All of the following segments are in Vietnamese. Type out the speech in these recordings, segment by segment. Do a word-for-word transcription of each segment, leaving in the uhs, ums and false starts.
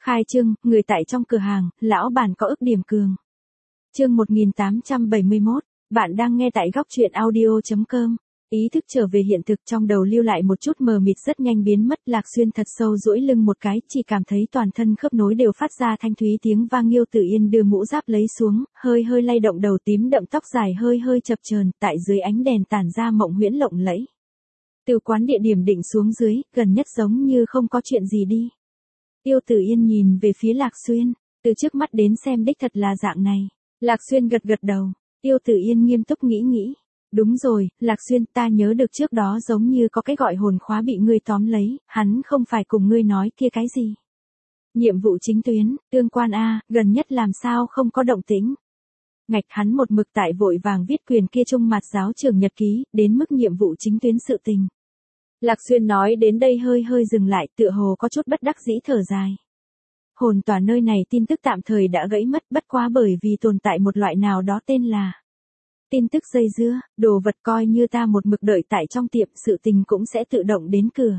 Khai trương, người tại trong cửa hàng, lão bản có ức điểm cường. Chương một nghìn tám trăm bảy mươi mốt, bạn đang nghe tại góc truyện audio chấm com. Ý thức trở về hiện thực, trong đầu lưu lại một chút mờ mịt rất nhanh biến mất. Lạc Xuyên thật sâu duỗi lưng một cái, chỉ cảm thấy toàn thân khớp nối đều phát ra thanh thúy tiếng vang. Nghiêu Tử Yên đưa mũ giáp lấy xuống, hơi hơi lay động đầu tím đậm tóc dài hơi hơi chập chờn, tại dưới ánh đèn tản ra mộng huyễn lộng lẫy. Từ quán địa điểm định xuống dưới, gần nhất giống như không có chuyện gì đi. Tiêu Tử Yên nhìn về phía Lạc Xuyên, từ trước mắt đến xem đích thật là dạng này. Lạc Xuyên gật gật đầu, Tiêu Tử Yên nghiêm túc nghĩ nghĩ. Đúng rồi, Lạc Xuyên, ta nhớ được trước đó giống như có cái gọi hồn khóa bị ngươi tóm lấy, hắn không phải cùng ngươi nói kia cái gì. Nhiệm vụ chính tuyến, tương quan A, gần nhất làm sao không có động tĩnh. Ngạch, hắn một mực tại vội vàng viết quyền kia trung mặt giáo trưởng nhật ký, đến mức nhiệm vụ chính tuyến sự tình. Lạc Xuyên nói đến đây hơi hơi dừng lại, tựa hồ có chút bất đắc dĩ thở dài. Hồn tỏa nơi này tin tức tạm thời đã gãy mất, bất quá bởi vì tồn tại một loại nào đó tên là tin tức dây dưa, đồ vật coi như ta một mực đợi tại trong tiệm, sự tình cũng sẽ tự động đến cửa.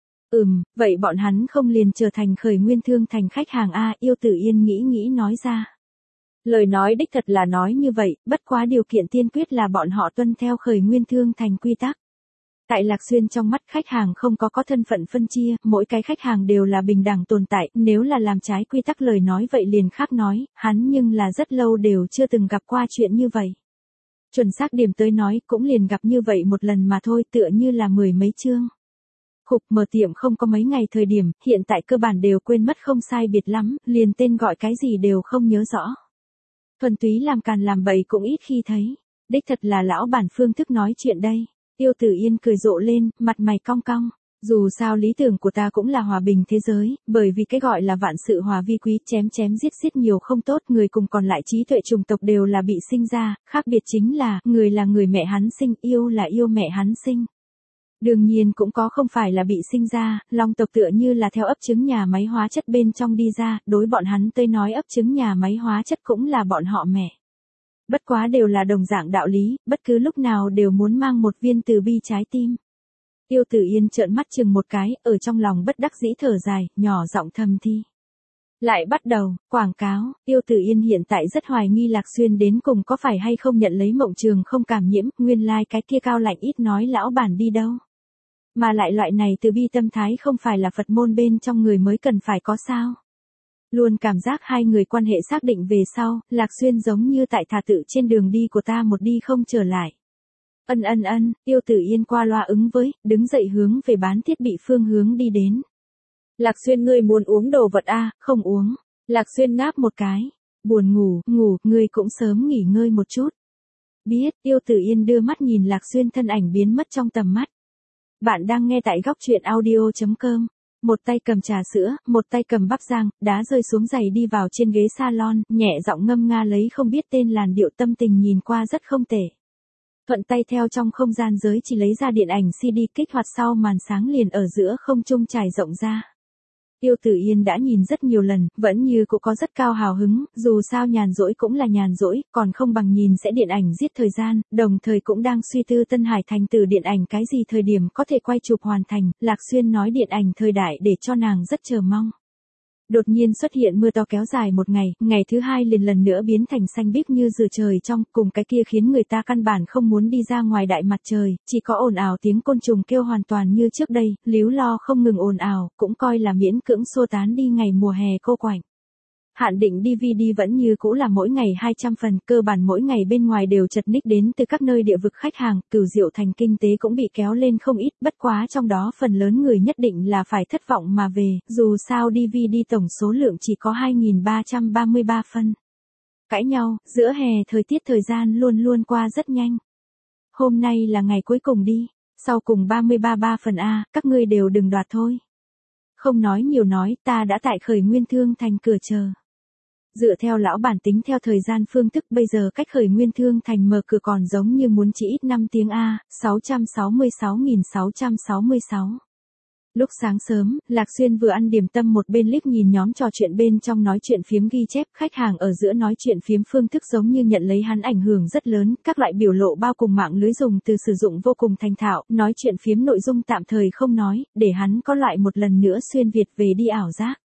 Ừm, vậy bọn hắn không liền trở thành Khởi Nguyên Thương Thành khách hàng A, Yêu Tử Yên nghĩ nghĩ nói ra. Lời nói đích thật là nói như vậy, bất quá điều kiện tiên quyết là bọn họ tuân theo Khởi Nguyên Thương Thành quy tắc. Tại Lạc Xuyên trong mắt khách hàng không có có thân phận phân chia, mỗi cái khách hàng đều là bình đẳng tồn tại, nếu là làm trái quy tắc lời nói vậy liền khác nói, hắn nhưng là rất lâu đều chưa từng gặp qua chuyện như vậy. Chuẩn xác điểm tới nói cũng liền gặp như vậy một lần mà thôi, tựa như là mười mấy chương. Khục, mở tiệm không có mấy ngày thời điểm, hiện tại cơ bản đều quên mất không sai biệt lắm, liền tên gọi cái gì đều không nhớ rõ. Thuần túy làm càn làm bậy cũng ít khi thấy, đích thật là lão bản phương thức nói chuyện đây. Tiêu Tử Yên cười rộ lên, mặt mày cong cong. Dù sao lý tưởng của ta cũng là hòa bình thế giới, bởi vì cái gọi là vạn sự hòa vi quý, chém chém giết giết nhiều không tốt, người cùng còn lại trí tuệ chủng tộc đều là bị sinh ra, khác biệt chính là, người là người mẹ hắn sinh, yêu là yêu mẹ hắn sinh. Đương nhiên cũng có không phải là bị sinh ra, long tộc tựa như là theo ấp trứng nhà máy hóa chất bên trong đi ra, đối bọn hắn tới nói ấp trứng nhà máy hóa chất cũng là bọn họ mẹ. Bất quá đều là đồng dạng đạo lý, bất cứ lúc nào đều muốn mang một viên từ bi trái tim. Tiêu Tử Yên trợn mắt chừng một cái, ở trong lòng bất đắc dĩ thở dài, nhỏ giọng thầm thi. Lại bắt đầu, quảng cáo, Tiêu Tử Yên hiện tại rất hoài nghi Lạc Xuyên đến cùng có phải hay không nhận lấy mộng trường không cảm nhiễm, nguyên lai like cái kia cao lạnh ít nói lão bản đi đâu. Mà lại loại này từ bi tâm thái không phải là Phật môn bên trong người mới cần phải có sao. Luôn cảm giác hai người quan hệ xác định về sau, Lạc Xuyên giống như tại thà tự trên đường đi của ta một đi không trở lại. Ân ân ân, Tiêu Tử Yên qua loa ứng với, đứng dậy hướng về bán thiết bị phương hướng đi đến. Lạc Xuyên, ngươi muốn uống đồ vật a? Không uống. Lạc Xuyên ngáp một cái. Buồn ngủ, ngủ, ngươi cũng sớm nghỉ ngơi một chút. Biết, Tiêu Tử Yên đưa mắt nhìn Lạc Xuyên thân ảnh biến mất trong tầm mắt. Bạn đang nghe tại góc truyện audio chấm com. Một tay cầm trà sữa, một tay cầm bắp rang, đá rơi xuống giày đi vào trên ghế salon, nhẹ giọng ngâm nga lấy không biết tên làn điệu, tâm tình nhìn qua rất không tệ. Thuận tay theo trong không gian giới chỉ lấy ra điện ảnh xê đê kích hoạt sau màn sáng liền ở giữa không trung trải rộng ra. Tiêu Tử Yên đã nhìn rất nhiều lần, vẫn như cũng có rất cao hào hứng, dù sao nhàn rỗi cũng là nhàn rỗi, còn không bằng nhìn sẽ điện ảnh giết thời gian, đồng thời cũng đang suy tư Tân Hải Thành từ điện ảnh cái gì thời điểm có thể quay chụp hoàn thành, Lạc Xuyên nói điện ảnh thời đại để cho nàng rất chờ mong. Đột nhiên xuất hiện mưa to kéo dài một ngày, ngày thứ hai liền lần nữa biến thành xanh biếc như rửa trời trong, cùng cái kia khiến người ta căn bản không muốn đi ra ngoài đại mặt trời, chỉ có ồn ào tiếng côn trùng kêu hoàn toàn như trước đây, líu lo không ngừng ồn ào, cũng coi là miễn cưỡng xua tán đi ngày mùa hè cô quạnh. Hạn định đê vê đê vẫn như cũ là mỗi ngày hai trăm phần, cơ bản mỗi ngày bên ngoài đều chật ních đến từ các nơi địa vực khách hàng, Cửu Diệu Thành kinh tế cũng bị kéo lên không ít, bất quá trong đó phần lớn người nhất định là phải thất vọng mà về, dù sao đê vê đê tổng số lượng chỉ có hai nghìn ba trăm ba mươi ba phân. Cãi nhau, giữa hè thời tiết thời gian luôn luôn qua rất nhanh. Hôm nay là ngày cuối cùng đi, sau cùng ba mươi ba ba phần A, các ngươi đều đừng đoạt thôi. Không nói nhiều nói, ta đã tại Khởi Nguyên Thương Thành cửa chờ. Dựa theo lão bản tính theo thời gian phương thức bây giờ cách Khởi Nguyên Thương Thành mở cửa còn giống như muốn chỉ ít năm tiếng A, sáu trăm sáu mươi sáu nghìn sáu trăm sáu mươi sáu. Lúc sáng sớm, Lạc Xuyên vừa ăn điểm tâm một bên liếc nhìn nhóm trò chuyện bên trong nói chuyện phiếm ghi chép, khách hàng ở giữa nói chuyện phiếm phương thức giống như nhận lấy hắn ảnh hưởng rất lớn, các loại biểu lộ bao cùng mạng lưới dùng từ sử dụng vô cùng thành thạo, nói chuyện phiếm nội dung tạm thời không nói, để hắn có loại một lần nữa xuyên Việt về đi ảo giác.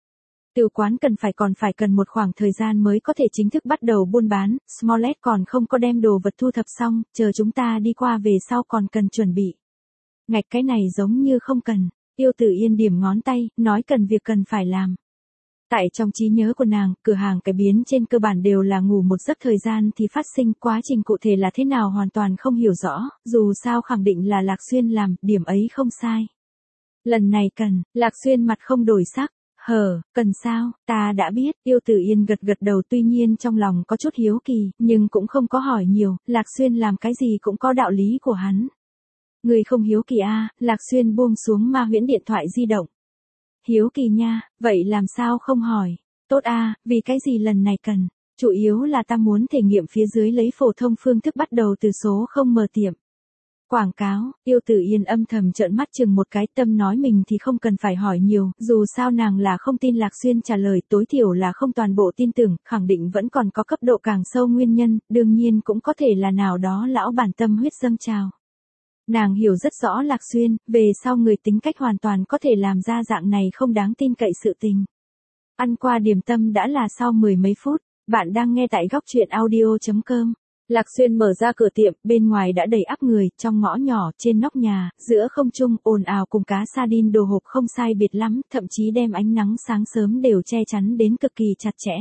Từ quán cần phải còn phải cần một khoảng thời gian mới có thể chính thức bắt đầu buôn bán, Smollett còn không có đem đồ vật thu thập xong, chờ chúng ta đi qua về sau còn cần chuẩn bị. Ngạch cái này giống như không cần, Tiêu Tử Yên điểm ngón tay, nói cần việc cần phải làm. Tại trong trí nhớ của nàng, cửa hàng cải biến trên cơ bản đều là ngủ một giấc thời gian thì phát sinh, quá trình cụ thể là thế nào hoàn toàn không hiểu rõ, dù sao khẳng định là Lạc Xuyên làm, điểm ấy không sai. Lần này cần, Lạc Xuyên mặt không đổi sắc, hờ, cần sao, ta đã biết, Tiêu Tử Yên gật gật đầu, tuy nhiên trong lòng có chút hiếu kỳ, nhưng cũng không có hỏi nhiều, Lạc Xuyên làm cái gì cũng có đạo lý của hắn. Người không hiếu kỳ a à, Lạc Xuyên buông xuống ma huyễn điện thoại di động. Hiếu kỳ nha, vậy làm sao không hỏi, tốt a à, vì cái gì lần này cần, chủ yếu là ta muốn thể nghiệm phía dưới lấy phổ thông phương thức bắt đầu từ số không mở tiệm. Quảng cáo, Tiêu Tử Yên âm thầm trợn mắt chừng một cái, tâm nói mình thì không cần phải hỏi nhiều, dù sao nàng là không tin Lạc Xuyên trả lời, tối thiểu là không toàn bộ tin tưởng, khẳng định vẫn còn có cấp độ càng sâu nguyên nhân, đương nhiên cũng có thể là nào đó lão bản tâm huyết dâng trào. Nàng hiểu rất rõ Lạc Xuyên, về sau người tính cách hoàn toàn có thể làm ra dạng này không đáng tin cậy sự tình. Ăn qua điểm tâm đã là sau mười mấy phút, bạn đang nghe tại góc truyện audio chấm com. Lạc Xuyên mở ra cửa tiệm, bên ngoài đã đầy ắp người, trong ngõ nhỏ, trên nóc nhà, giữa không trung, ồn ào cùng cá sardine đồ hộp không sai biệt lắm, thậm chí đem ánh nắng sáng sớm đều che chắn đến cực kỳ chặt chẽ.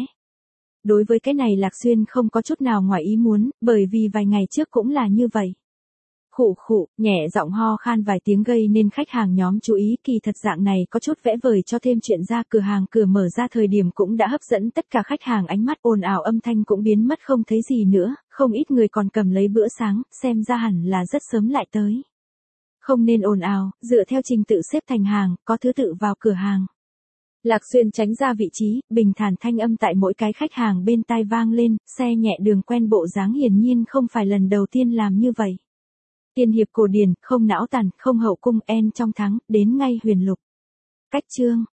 Đối với cái này Lạc Xuyên không có chút nào ngoài ý muốn, bởi vì vài ngày trước cũng là như vậy. Khụ khụ, nhẹ giọng ho khan vài tiếng gây nên khách hàng nhóm chú ý, kỳ thật dạng này có chút vẽ vời cho thêm chuyện ra, cửa hàng cửa mở ra thời điểm cũng đã hấp dẫn tất cả khách hàng ánh mắt, ồn ào âm thanh cũng biến mất không thấy gì nữa, không ít người còn cầm lấy bữa sáng, xem ra hẳn là rất sớm lại tới. Không nên ồn ào, dựa theo trình tự xếp thành hàng, có thứ tự vào cửa hàng. Lạc Xuyên tránh ra vị trí, bình thản thanh âm tại mỗi cái khách hàng bên tai vang lên, xe nhẹ đường quen bộ dáng, hiển nhiên không phải lần đầu tiên làm như vậy. Tiên hiệp cổ điển, không não tàn, không hậu cung, en trong thắng, đến ngay huyền lục. Cách chương,